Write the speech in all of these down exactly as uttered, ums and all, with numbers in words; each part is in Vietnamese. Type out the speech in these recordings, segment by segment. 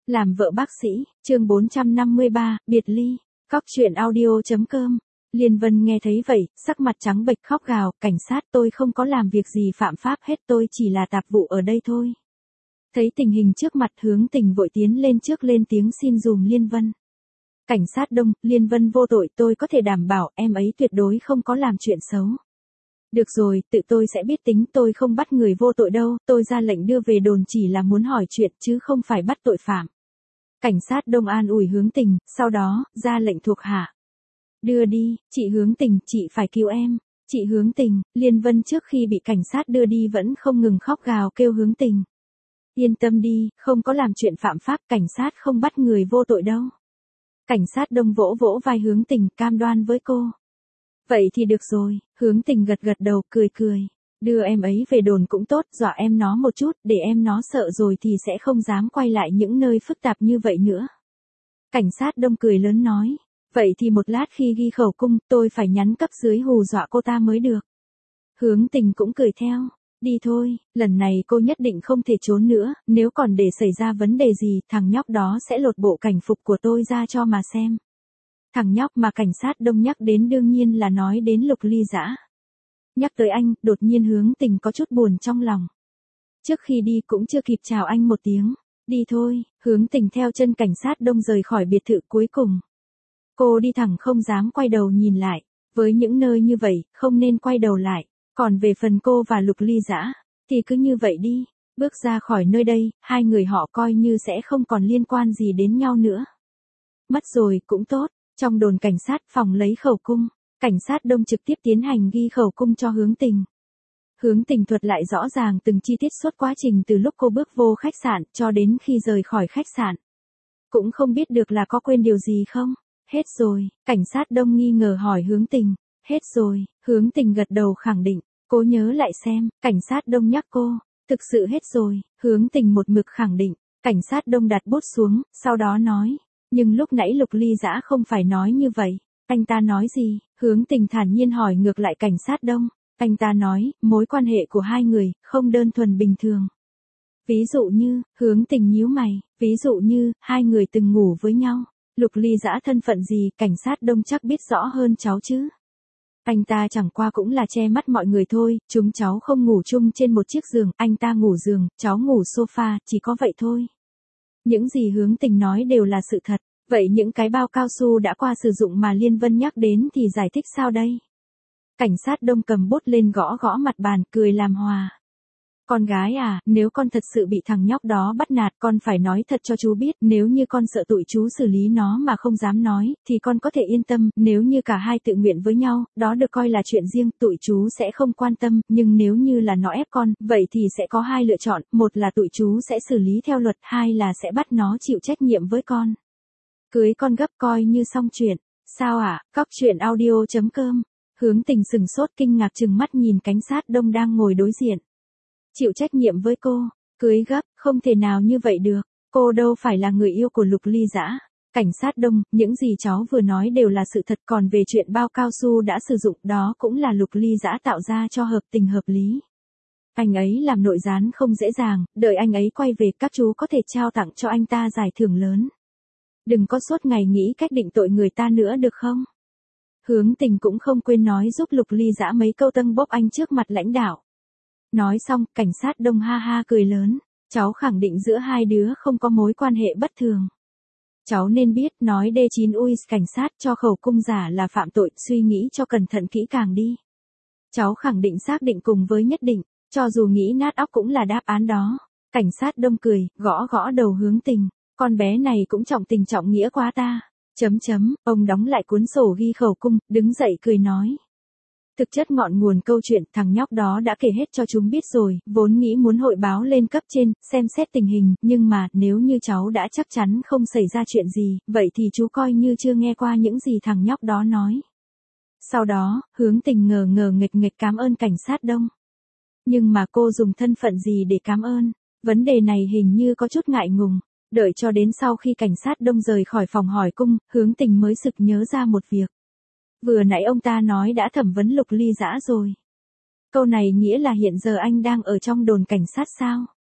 Làm vợ bác sĩ, chương bốn trăm năm mươi ba, biệt ly, cóc truyện audio chấm com. Liên Vân nghe thấy vậy, sắc mặt trắng bệch khóc gào, cảnh sát tôi không có làm việc gì phạm pháp hết, tôi chỉ là tạp vụ ở đây thôi. Thấy tình hình trước mặt, Hướng Tình vội tiến lên trước lên tiếng xin dùm Liên Vân. Cảnh sát Đông, Liên Vân vô tội, tôi có thể đảm bảo em ấy tuyệt đối không có làm chuyện xấu. Được rồi, tự tôi sẽ biết tính, tôi không bắt người vô tội đâu, tôi ra lệnh đưa về đồn chỉ là muốn hỏi chuyện chứ không phải bắt tội phạm. Cảnh sát Đông an ủi Hướng Tình, sau đó, ra lệnh thuộc hạ. Đưa đi, chị Hướng Tình, chị phải cứu em. Chị Hướng Tình, Liên Vân trước khi bị cảnh sát đưa đi vẫn không ngừng khóc gào kêu Hướng Tình. Yên tâm đi, không có làm chuyện phạm pháp, cảnh sát không bắt người vô tội đâu. Cảnh sát Đông vỗ vỗ vai Hướng Tình, cam đoan với cô. Vậy thì được rồi, Hướng Tình gật gật đầu, cười cười. Đưa em ấy về đồn cũng tốt, dọa em nó một chút, để em nó sợ rồi thì sẽ không dám quay lại những nơi phức tạp như vậy nữa. Cảnh sát Đông cười lớn nói. Vậy thì một lát khi ghi khẩu cung, tôi phải nhắn cấp dưới hù dọa cô ta mới được. Hướng Tình cũng cười theo. Đi thôi, lần này cô nhất định không thể trốn nữa, nếu còn để xảy ra vấn đề gì, thằng nhóc đó sẽ lột bộ cảnh phục của tôi ra cho mà xem. Thằng nhóc mà cảnh sát Đông nhắc đến đương nhiên là nói đến Lục Ly Dã. Nhắc tới anh, đột nhiên Hướng Tình có chút buồn trong lòng. Trước khi đi cũng chưa kịp chào anh một tiếng. Đi thôi, Hướng Tình theo chân cảnh sát Đông rời khỏi biệt thự cuối cùng. Cô đi thẳng không dám quay đầu nhìn lại. Với những nơi như vậy, không nên quay đầu lại. Còn về phần cô và Lục Ly Dã, thì cứ như vậy đi. Bước ra khỏi nơi đây, hai người họ coi như sẽ không còn liên quan gì đến nhau nữa. Mất rồi cũng tốt. Trong đồn cảnh sát phòng lấy khẩu cung, cảnh sát Đông trực tiếp tiến hành ghi khẩu cung cho Hướng Tình. Hướng Tình thuật lại rõ ràng từng chi tiết suốt quá trình từ lúc cô bước vô khách sạn cho đến khi rời khỏi khách sạn. Cũng không biết được là có quên điều gì không? Hết rồi, cảnh sát Đông nghi ngờ hỏi Hướng Tình. Hết rồi, Hướng Tình gật đầu khẳng định. Cố nhớ lại xem, cảnh sát Đông nhắc cô. Thực sự hết rồi, Hướng Tình một mực khẳng định. Cảnh sát Đông đặt bút xuống, sau đó nói. Nhưng lúc nãy Lục Ly Dã không phải nói như vậy. Anh ta nói gì? Hướng Tình thản nhiên hỏi ngược lại cảnh sát Đông. Anh ta nói, mối quan hệ của hai người, không đơn thuần bình thường. Ví dụ như, Hướng Tình nhíu mày, ví dụ như, hai người từng ngủ với nhau. Lục Ly Dã thân phận gì, cảnh sát Đông chắc biết rõ hơn cháu chứ. Anh ta chẳng qua cũng là che mắt mọi người thôi, chúng cháu không ngủ chung trên một chiếc giường, anh ta ngủ giường, cháu ngủ sofa, chỉ có vậy thôi. Những gì Hướng Tình nói đều là sự thật, vậy những cái bao cao su đã qua sử dụng mà Liên Vân nhắc đến thì giải thích sao đây? Cảnh sát Đông cầm bút lên gõ gõ mặt bàn, cười làm hòa. Con gái à, nếu con thật sự bị thằng nhóc đó bắt nạt, con phải nói thật cho chú biết, nếu như con sợ tụi chú xử lý nó mà không dám nói, thì con có thể yên tâm, nếu như cả hai tự nguyện với nhau, đó được coi là chuyện riêng, tụi chú sẽ không quan tâm, nhưng nếu như là nó ép con, vậy thì sẽ có hai lựa chọn, một là tụi chú sẽ xử lý theo luật, hai là sẽ bắt nó chịu trách nhiệm với con. Cưới con gấp coi như xong chuyện. Sao ạ? À? Cóc truyện audio chấm com. Hướng Tình sừng sốt kinh ngạc trừng mắt nhìn cảnh sát Đông đang ngồi đối diện. Chịu trách nhiệm với cô, cưới gấp, không thể nào như vậy được, cô đâu phải là người yêu của Lục Ly Dã. Cảnh sát Đông, những gì cháu vừa nói đều là sự thật, còn về chuyện bao cao su đã sử dụng đó cũng là Lục Ly Dã tạo ra cho hợp tình hợp lý. Anh ấy làm nội gián không dễ dàng, đợi anh ấy quay về các chú có thể trao tặng cho anh ta giải thưởng lớn. Đừng có suốt ngày nghĩ cách định tội người ta nữa được không? Hướng Tình cũng không quên nói giúp Lục Ly Dã mấy câu tâng bốc anh trước mặt lãnh đạo. Nói xong, cảnh sát Đông ha ha cười lớn. Cháu khẳng định giữa hai đứa không có mối quan hệ bất thường. Cháu nên biết, nói đê chín ui cảnh sát cho khẩu cung giả là phạm tội, suy nghĩ cho cẩn thận kỹ càng đi. Cháu khẳng định xác định cùng với nhất định, cho dù nghĩ nát óc cũng là đáp án đó. Cảnh sát Đông cười, gõ gõ đầu Hướng Tình. Con bé này cũng trọng tình trọng nghĩa quá ta. Chấm chấm, ông đóng lại cuốn sổ ghi khẩu cung, đứng dậy cười nói. Thực chất ngọn nguồn câu chuyện thằng nhóc đó đã kể hết cho chúng biết rồi, vốn nghĩ muốn hội báo lên cấp trên, xem xét tình hình, nhưng mà nếu như cháu đã chắc chắn không xảy ra chuyện gì, vậy thì chú coi như chưa nghe qua những gì thằng nhóc đó nói. Sau đó, Hướng Tình ngờ ngờ nghịch nghịch cảm ơn cảnh sát Đông. Nhưng mà cô dùng thân phận gì để cảm ơn? Vấn đề này hình như có chút ngại ngùng. Đợi cho đến sau khi cảnh sát Đông rời khỏi phòng hỏi cung, Hướng Tình mới sực nhớ ra một việc. Vừa nãy ông ta nói đã thẩm vấn Lục Ly Dã rồi. Câu này nghĩa là hiện giờ anh đang ở trong đồn cảnh sát sao?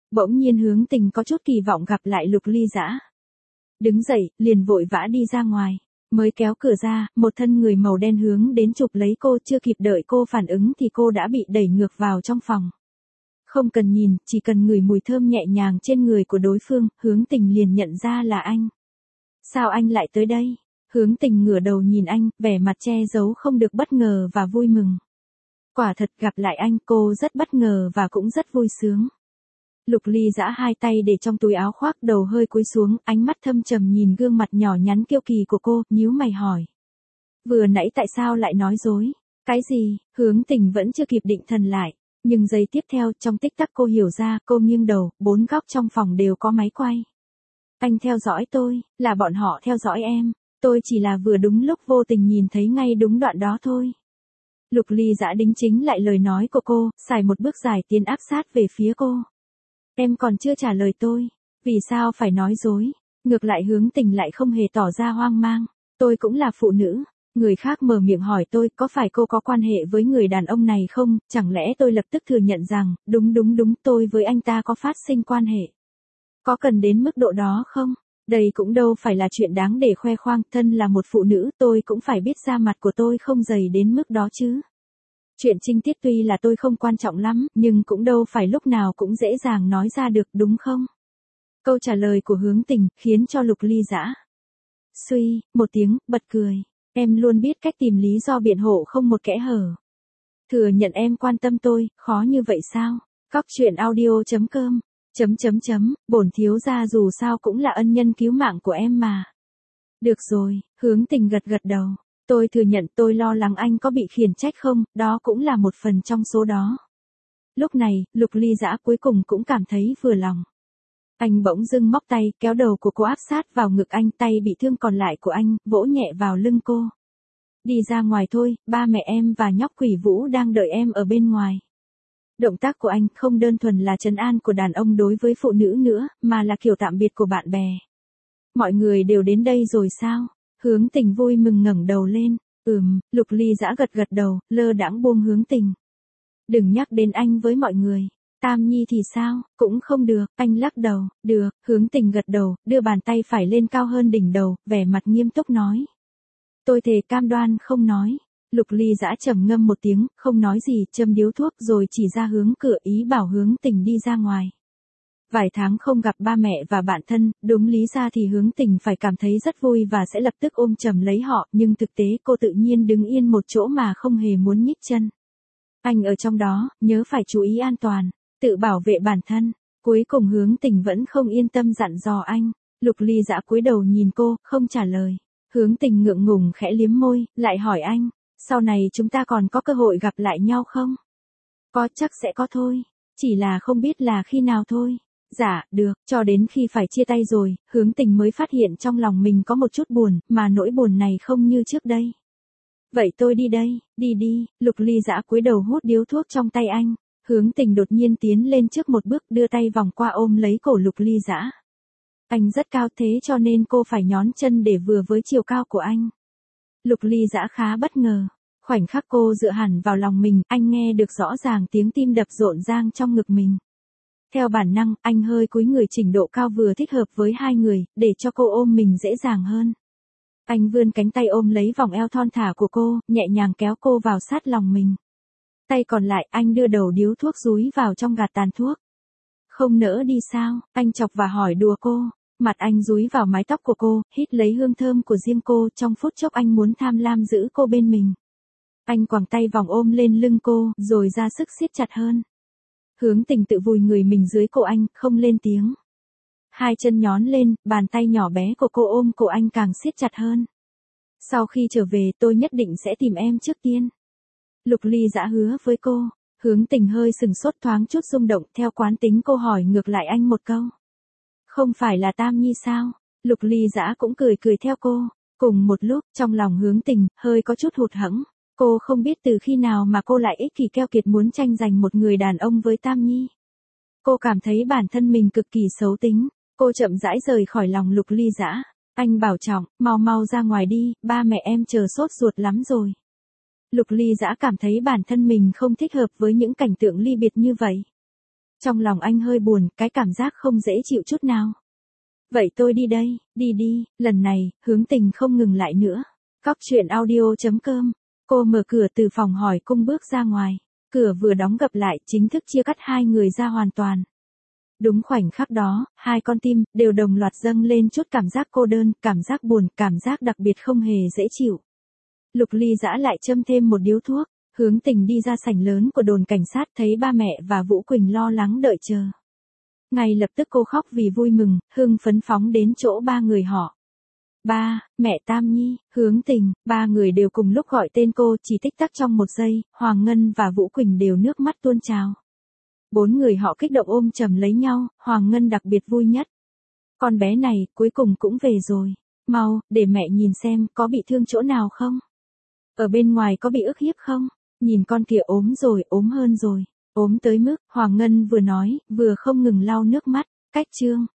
Bỗng nhiên Hướng Tình có chút kỳ vọng gặp lại Lục Ly Dã. Đứng dậy, liền vội vã đi ra ngoài. Mới kéo cửa ra, một thân người màu đen hướng đến chụp lấy cô, chưa kịp đợi cô phản ứng thì cô đã bị đẩy ngược vào trong phòng. Không cần nhìn, chỉ cần ngửi mùi thơm nhẹ nhàng trên người của đối phương, Hướng Tình liền nhận ra là anh. Sao anh lại tới đây? Hướng Tình ngửa đầu nhìn anh, vẻ mặt che giấu không được bất ngờ và vui mừng. Quả thật gặp lại anh, cô rất bất ngờ và cũng rất vui sướng. Lục Ly Dã hai tay để trong túi áo khoác, đầu hơi cúi xuống, ánh mắt thâm trầm nhìn gương mặt nhỏ nhắn kiêu kỳ của cô, nhíu mày hỏi. Vừa nãy tại sao lại nói dối? Cái gì? Hướng Tình vẫn chưa kịp định thần lại. Nhưng giây tiếp theo, trong tích tắc cô hiểu ra, cô nghiêng đầu, bốn góc trong phòng đều có máy quay. Anh theo dõi tôi, là bọn họ theo dõi em. Tôi chỉ là vừa đúng lúc vô tình nhìn thấy ngay đúng đoạn đó thôi. Lục Ly Dã đính chính lại lời nói của cô, xài một bước dài tiến áp sát về phía cô. Em còn chưa trả lời tôi, vì sao phải nói dối? Ngược lại Hướng Tình lại không hề tỏ ra hoang mang. Tôi cũng là phụ nữ. Người khác mở miệng hỏi tôi, có phải cô có quan hệ với người đàn ông này không? Chẳng lẽ tôi lập tức thừa nhận rằng, đúng đúng đúng, tôi với anh ta có phát sinh quan hệ. Có cần đến mức độ đó không? Đây cũng đâu phải là chuyện đáng để khoe khoang, thân là một phụ nữ, tôi cũng phải biết da mặt của tôi không dày đến mức đó chứ. Chuyện trinh tiết tuy là tôi không quan trọng lắm, nhưng cũng đâu phải lúc nào cũng dễ dàng nói ra được, đúng không? Câu trả lời của Hướng Tình khiến cho Lục Ly Dã suy một tiếng, bật cười. Em luôn biết cách tìm lý do biện hộ không một kẽ hở. Thừa nhận em quan tâm tôi, khó như vậy sao? Cóc truyện audio chấm com chấm chấm chấm, bổn thiếu gia dù sao cũng là ân nhân cứu mạng của em mà. Được rồi, Hướng Tình gật gật đầu. Tôi thừa nhận tôi lo lắng anh có bị khiển trách không, đó cũng là một phần trong số đó. Lúc này, Lục Ly Dã cuối cùng cũng cảm thấy vừa lòng. Anh bỗng dưng móc tay, kéo đầu của cô áp sát vào ngực anh, tay bị thương còn lại của anh, vỗ nhẹ vào lưng cô. Đi ra ngoài thôi, ba mẹ em và nhóc Quỷ Vũ đang đợi em ở bên ngoài. Động tác của anh không đơn thuần là trấn an của đàn ông đối với phụ nữ nữa, mà là kiểu tạm biệt của bạn bè. Mọi người đều đến đây rồi sao? Hướng Tình vui mừng ngẩng đầu lên. Ừm, Lục Ly Dã gật gật đầu, lơ đãng buông Hướng Tình. Đừng nhắc đến anh với mọi người. Tam Nhi thì sao? Cũng không được, anh lắc đầu. Được, Hướng Tình gật đầu, đưa bàn tay phải lên cao hơn đỉnh đầu, vẻ mặt nghiêm túc nói. Tôi thề cam đoan không nói. Lục Ly Dã trầm ngâm một tiếng, không nói gì, châm điếu thuốc rồi chỉ ra hướng cửa, ý bảo Hướng Tình đi ra ngoài. Vài tháng không gặp ba mẹ và bạn thân, đúng lý ra thì Hướng Tình phải cảm thấy rất vui và sẽ lập tức ôm chầm lấy họ, nhưng thực tế cô tự nhiên đứng yên một chỗ mà không hề muốn nhích chân. Anh ở trong đó, nhớ phải chú ý an toàn, tự bảo vệ bản thân. Cuối cùng Hướng Tình vẫn không yên tâm dặn dò anh. Lục Ly Dã cúi đầu nhìn cô, không trả lời. Hướng Tình ngượng ngùng khẽ liếm môi, lại hỏi anh, sau này chúng ta còn có cơ hội gặp lại nhau không? Có, chắc sẽ có thôi, chỉ là không biết là khi nào thôi. Dạ, được, cho đến khi phải chia tay rồi, Hướng Tình mới phát hiện trong lòng mình có một chút buồn, mà nỗi buồn này không như trước đây. Vậy tôi đi đây, đi đi, Lục Ly Dã cúi đầu hút điếu thuốc trong tay anh. Hướng Tình đột nhiên tiến lên trước một bước, đưa tay vòng qua ôm lấy cổ Lục Ly Dã. Anh rất cao thế cho nên cô phải nhón chân để vừa với chiều cao của anh. Lục Ly Dã khá bất ngờ. Khoảnh khắc cô dựa hẳn vào lòng mình, anh nghe được rõ ràng tiếng tim đập rộn rang trong ngực mình. Theo bản năng, anh hơi cúi người chỉnh độ cao vừa thích hợp với hai người, để cho cô ôm mình dễ dàng hơn. Anh vươn cánh tay ôm lấy vòng eo thon thả của cô, nhẹ nhàng kéo cô vào sát lòng mình. Tay còn lại, anh đưa đầu điếu thuốc dúi vào trong gạt tàn thuốc. Không nỡ đi sao? Anh chọc và hỏi đùa cô. Mặt anh dúi vào mái tóc của cô, hít lấy hương thơm của riêng cô, trong phút chốc anh muốn tham lam giữ cô bên mình. Anh quàng tay vòng ôm lên lưng cô, rồi ra sức siết chặt hơn. Hướng Tình tự vùi người mình dưới cổ anh, không lên tiếng. Hai chân nhón lên, bàn tay nhỏ bé của cô ôm cổ anh càng siết chặt hơn. Sau khi trở về tôi nhất định sẽ tìm em trước tiên. Lục Ly Dã hứa với cô. Hướng Tình hơi sừng sốt thoáng chút rung động, theo quán tính cô hỏi ngược lại anh một câu. Không phải là Tam Nhi sao? Lục Ly Dã cũng cười cười theo cô. Cùng một lúc, trong lòng Hướng Tình hơi có chút hụt hẫng. Cô không biết từ khi nào mà cô lại ích kỷ keo kiệt muốn tranh giành một người đàn ông với Tam Nhi. Cô cảm thấy bản thân mình cực kỳ xấu tính. Cô chậm rãi rời khỏi lòng Lục Ly Dã. Anh bảo trọng, mau mau ra ngoài đi, ba mẹ em chờ sốt ruột lắm rồi. Lục Ly Dã cảm thấy bản thân mình không thích hợp với những cảnh tượng ly biệt như vậy. Trong lòng anh hơi buồn, cái cảm giác không dễ chịu chút nào. Vậy tôi đi đây, đi đi, lần này, Hướng Tình không ngừng lại nữa. Cóc truyện audio chấm com. Cô mở cửa từ phòng hỏi cung bước ra ngoài. Cửa vừa đóng gập lại, chính thức chia cắt hai người ra hoàn toàn. Đúng khoảnh khắc đó, hai con tim đều đồng loạt dâng lên chút cảm giác cô đơn, cảm giác buồn, cảm giác đặc biệt không hề dễ chịu. Lục Ly Dã lại châm thêm một điếu thuốc, Hướng Tình đi ra sảnh lớn của đồn cảnh sát, thấy ba mẹ và Vũ Quỳnh lo lắng đợi chờ. Ngay lập tức cô khóc vì vui mừng, hưng phấn phóng đến chỗ ba người họ. Ba, mẹ Tam Nhi, Hướng Tình, ba người đều cùng lúc gọi tên cô, chỉ tích tắc trong một giây, Hoàng Ngân và Vũ Quỳnh đều nước mắt tuôn trào. Bốn người họ kích động ôm chầm lấy nhau, Hoàng Ngân đặc biệt vui nhất. Con bé này, cuối cùng cũng về rồi. Mau, để mẹ nhìn xem, có bị thương chỗ nào không? Ở bên ngoài có bị ức hiếp không? Nhìn con kìa, ốm rồi, ốm hơn rồi. Ốm tới mức, Hoàng Ngân vừa nói, vừa không ngừng lau nước mắt. Cách chương.